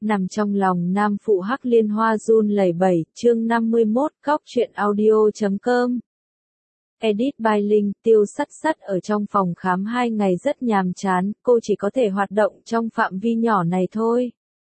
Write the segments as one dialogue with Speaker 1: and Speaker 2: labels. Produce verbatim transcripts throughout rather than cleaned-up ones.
Speaker 1: Nằm trong lòng nam phụ hắc liên hoa run lẩy bẩy, chương năm mươi mốt, góc truyện audio chấm com. Edit by Linh, Tiêu Sắt Sắt ở trong phòng khám hai ngày rất nhàm chán, cô chỉ có thể hoạt động trong phạm vi nhỏ này thôi.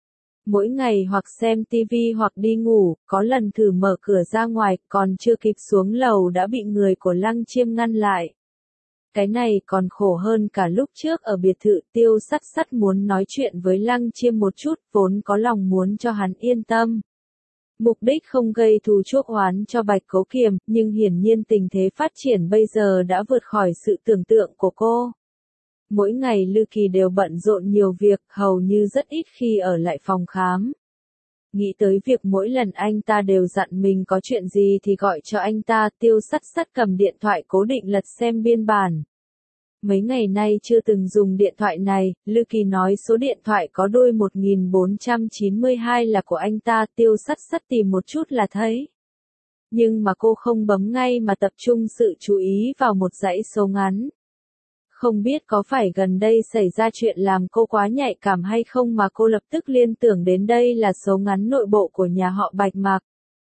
Speaker 1: Mỗi ngày hoặc xem tivi hoặc đi ngủ, có lần thử mở cửa ra ngoài, còn chưa kịp xuống lầu đã bị người của Lăng Chiêm ngăn lại. Cái này còn khổ hơn cả lúc trước ở biệt thự. Tiêu Sắt Sắt muốn nói chuyện với Lăng Chiêm một chút, vốn có lòng muốn cho hắn yên tâm. Mục đích không gây thù chuốc oán cho Bạch Cố Kiềm, nhưng hiển nhiên tình thế phát triển bây giờ đã vượt khỏi sự tưởng tượng của cô. Mỗi ngày Lư Kỳ đều bận rộn nhiều việc, hầu như rất ít khi ở lại phòng khám. Nghĩ tới việc mỗi lần anh ta đều dặn mình có chuyện gì thì gọi cho anh ta, Tiêu Sắt Sắt cầm điện thoại cố định lật xem biên bản. Mấy ngày nay chưa từng dùng điện thoại này, Lư Kỳ nói số điện thoại có đuôi một nghìn bốn trăm chín mươi hai là của anh ta. Tiêu Sắt Sắt tìm một chút là thấy. Nhưng mà cô không bấm ngay mà tập trung sự chú ý vào một dãy số ngắn. Không biết có phải gần đây xảy ra chuyện làm cô quá nhạy cảm hay không mà cô lập tức liên tưởng đến đây là số ngắn nội bộ của nhà họ Bạch Mạc.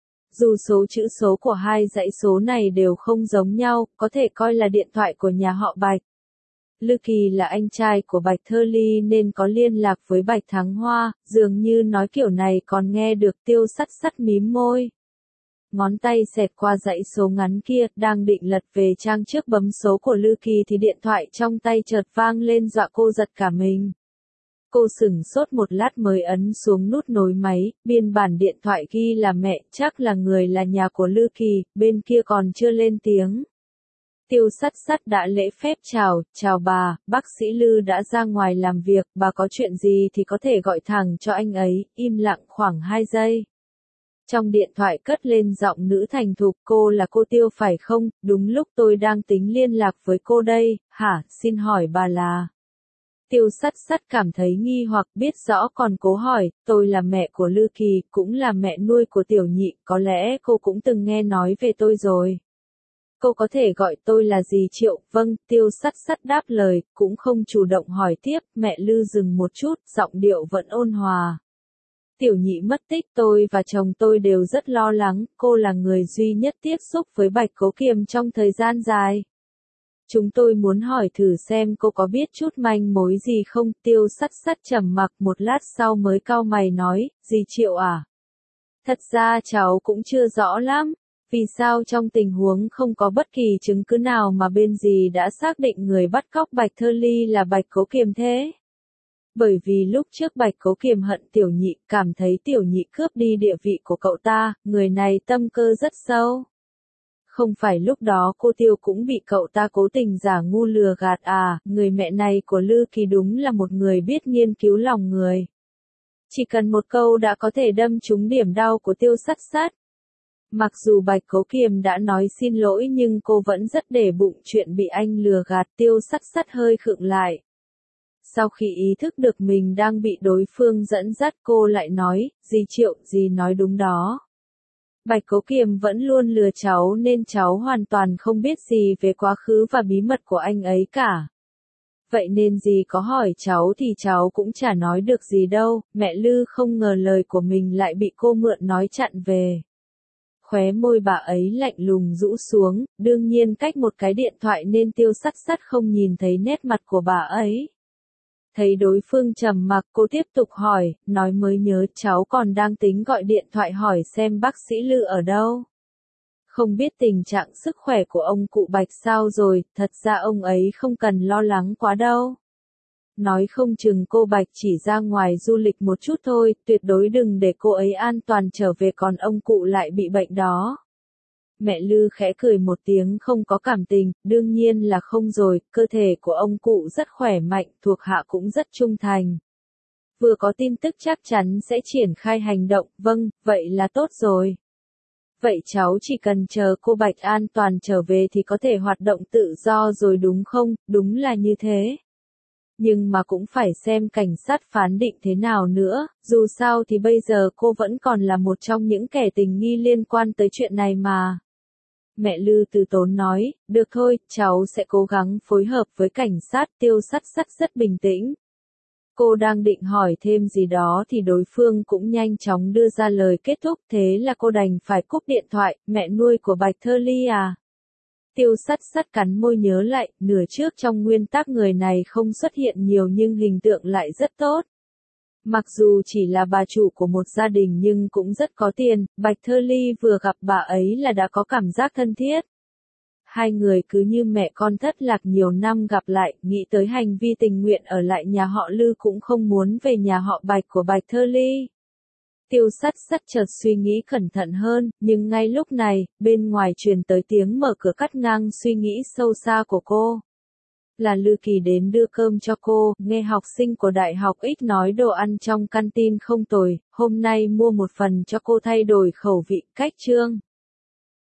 Speaker 1: Dù số chữ số của hai dãy số này đều không giống nhau, có thể coi là điện thoại của nhà họ Bạch. Lư Kỳ là anh trai của Bạch Thơ Ly nên có liên lạc với Bạch Thắng Hoa, dường như nói kiểu này còn nghe được. Tiêu Sắt Sắt mím môi. Ngón tay xẹt qua dãy số ngắn kia, đang định lật về trang trước bấm số của Lư Kỳ thì điện thoại trong tay chợt vang lên dọa cô giật cả mình. Cô sửng sốt một lát mới ấn xuống nút nối máy, biên bản điện thoại ghi là mẹ, chắc là người là nhà của Lư Kỳ, bên kia còn chưa lên tiếng. Tiêu Sắt Sắt đã lễ phép chào, chào bà, bác sĩ Lư đã ra ngoài làm việc, bà có chuyện gì thì có thể gọi thẳng cho anh ấy. Im lặng khoảng hai giây. Trong điện thoại cất lên giọng nữ thành thục, cô là cô Tiêu phải không? Đúng lúc tôi đang tính liên lạc với cô đây. Hả, xin hỏi bà là? Tiêu Sắt Sắt cảm thấy nghi hoặc, biết rõ còn cố hỏi. Tôi là mẹ của Lư Kỳ, cũng là mẹ nuôi của Tiểu Nhị, có lẽ cô cũng từng nghe nói về tôi rồi. Cô có thể gọi tôi là dì Triệu. Vâng, Tiêu Sắt Sắt đáp lời, cũng không chủ động hỏi tiếp. Mẹ Lư dừng một chút, giọng điệu vẫn ôn hòa. Tiểu Nhị mất tích, tôi và chồng tôi đều rất lo lắng, cô là người duy nhất tiếp xúc với Bạch Cố Kiềm trong thời gian dài. Chúng tôi muốn hỏi thử xem cô có biết chút manh mối gì không. Tiêu Sắt Sắt trầm mặc một lát sau mới cau mày nói, dì Triệu à? Thật ra cháu cũng chưa rõ lắm. Vì sao trong tình huống không có bất kỳ chứng cứ nào mà bên dì đã xác định người bắt cóc Bạch Thơ Ly là Bạch Cố Kiềm thế? Bởi vì lúc trước Bạch Cố Kiềm hận Tiểu Nhị, cảm thấy Tiểu Nhị cướp đi địa vị của cậu ta, người này tâm cơ rất sâu. Không phải lúc đó cô Tiêu cũng bị cậu ta cố tình giả ngu lừa gạt à? Người mẹ này của Lư Kỳ đúng là một người biết nghiên cứu lòng người. Chỉ cần một câu đã có thể đâm trúng điểm đau của Tiêu Sắt Sắt. Mặc dù Bạch Cố Kiềm đã nói xin lỗi nhưng cô vẫn rất để bụng chuyện bị anh lừa gạt. Tiêu Sắt Sắt hơi khựng lại. Sau khi ý thức được mình đang bị đối phương dẫn dắt, cô lại nói, dì Triệu, dì nói đúng đó. Bạch Cố Kiềm vẫn luôn lừa cháu nên cháu hoàn toàn không biết gì về quá khứ và bí mật của anh ấy cả. Vậy nên dì có hỏi cháu thì cháu cũng chả nói được gì đâu. Mẹ Lư không ngờ lời của mình lại bị cô mượn nói chặn về. Khóe môi bà ấy lạnh lùng rũ xuống, đương nhiên cách một cái điện thoại nên Tiêu Sắt Sắt không nhìn thấy nét mặt của bà ấy. Thấy đối phương trầm mặc, cô tiếp tục hỏi, nói mới nhớ cháu còn đang tính gọi điện thoại hỏi xem bác sĩ Lư ở đâu. Không biết tình trạng sức khỏe của ông cụ Bạch sao rồi, thật ra ông ấy không cần lo lắng quá đâu. Nói không chừng cô Bạch chỉ ra ngoài du lịch một chút thôi, tuyệt đối đừng để cô ấy an toàn trở về còn ông cụ lại bị bệnh đó. Mẹ Lư khẽ cười một tiếng không có cảm tình, đương nhiên là không rồi, cơ thể của ông cụ rất khỏe mạnh, thuộc hạ cũng rất trung thành. Vừa có tin tức chắc chắn sẽ triển khai hành động, vâng, vậy là tốt rồi. Vậy cháu chỉ cần chờ cô Bạch an toàn trở về thì có thể hoạt động tự do rồi đúng không? Đúng là như thế. Nhưng mà cũng phải xem cảnh sát phán định thế nào nữa, dù sao thì bây giờ cô vẫn còn là một trong những kẻ tình nghi liên quan tới chuyện này mà. Mẹ Lư từ tốn nói, được thôi, cháu sẽ cố gắng phối hợp với cảnh sát. Tiêu Sắt Sắt rất bình tĩnh. Cô đang định hỏi thêm gì đó thì đối phương cũng nhanh chóng đưa ra lời kết thúc, thế là cô đành phải cúp điện thoại. Mẹ nuôi của Bạch Thơ Ly à? Tiêu sắt sắt cắn môi nhớ lại, nửa trước trong nguyên tắc người này không xuất hiện nhiều nhưng hình tượng lại rất tốt. Mặc dù chỉ là bà chủ của một gia đình nhưng cũng rất có tiền, Bạch Thơ Ly vừa gặp bà ấy là đã có cảm giác thân thiết. Hai người cứ như mẹ con thất lạc nhiều năm gặp lại, nghĩ tới hành vi tình nguyện ở lại nhà họ Lư cũng không muốn về nhà họ Bạch của Bạch Thơ Ly. Tiêu sắt sắt chợt suy nghĩ cẩn thận hơn, nhưng ngay lúc này, bên ngoài truyền tới tiếng mở cửa cắt ngang suy nghĩ sâu xa của cô. Là Lư Kỳ đến đưa cơm cho cô, nghe học sinh của đại học X nói đồ ăn trong canteen không tồi, hôm nay mua một phần cho cô thay đổi khẩu vị. Cách chương